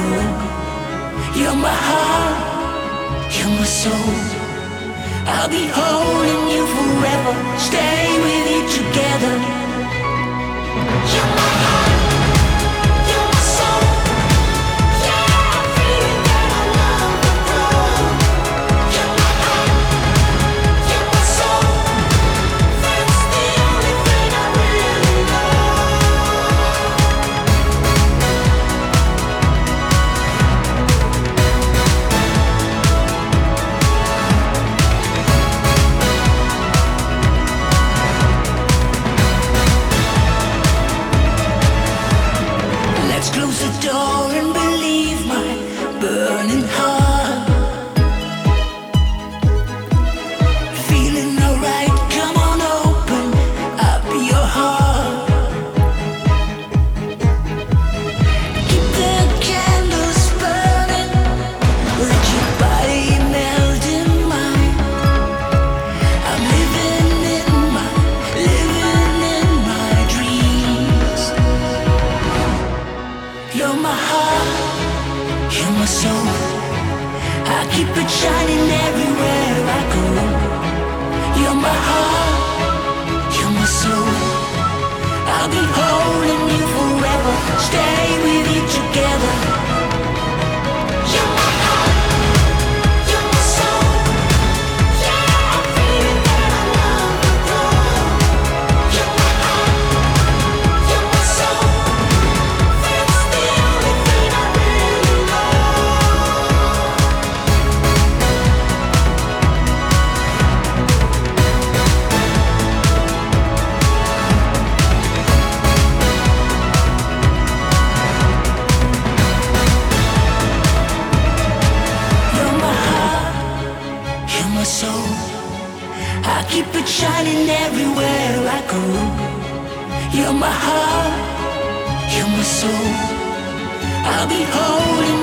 You're my heart, you're my soul. I'll be holding you forever, stay with you together. You're my heart, you're my soul. Yeah, I'm feeling that I love the road. You're my heart, you're my soul. That's the only thing I really know. Let's close the door and believe my burning heart. Feeling alright, come on, open up your heart. Keep the candles burning, let your body melt in mine. I'm living in my dreams. You're my heart, you're my soul. I keep it shining everywhere I go. You're my heart, you're my soul. I'll be holding you forever, stay with you together. You're my heart, you're my soul. Yeah, I'm feeling that I love the road. You're my heart, you're my soul. That's the only thing I really know. You're my heart, you're my soul. I keep it shining everywhere I go. You're my heart, you're my soul. I'll be holding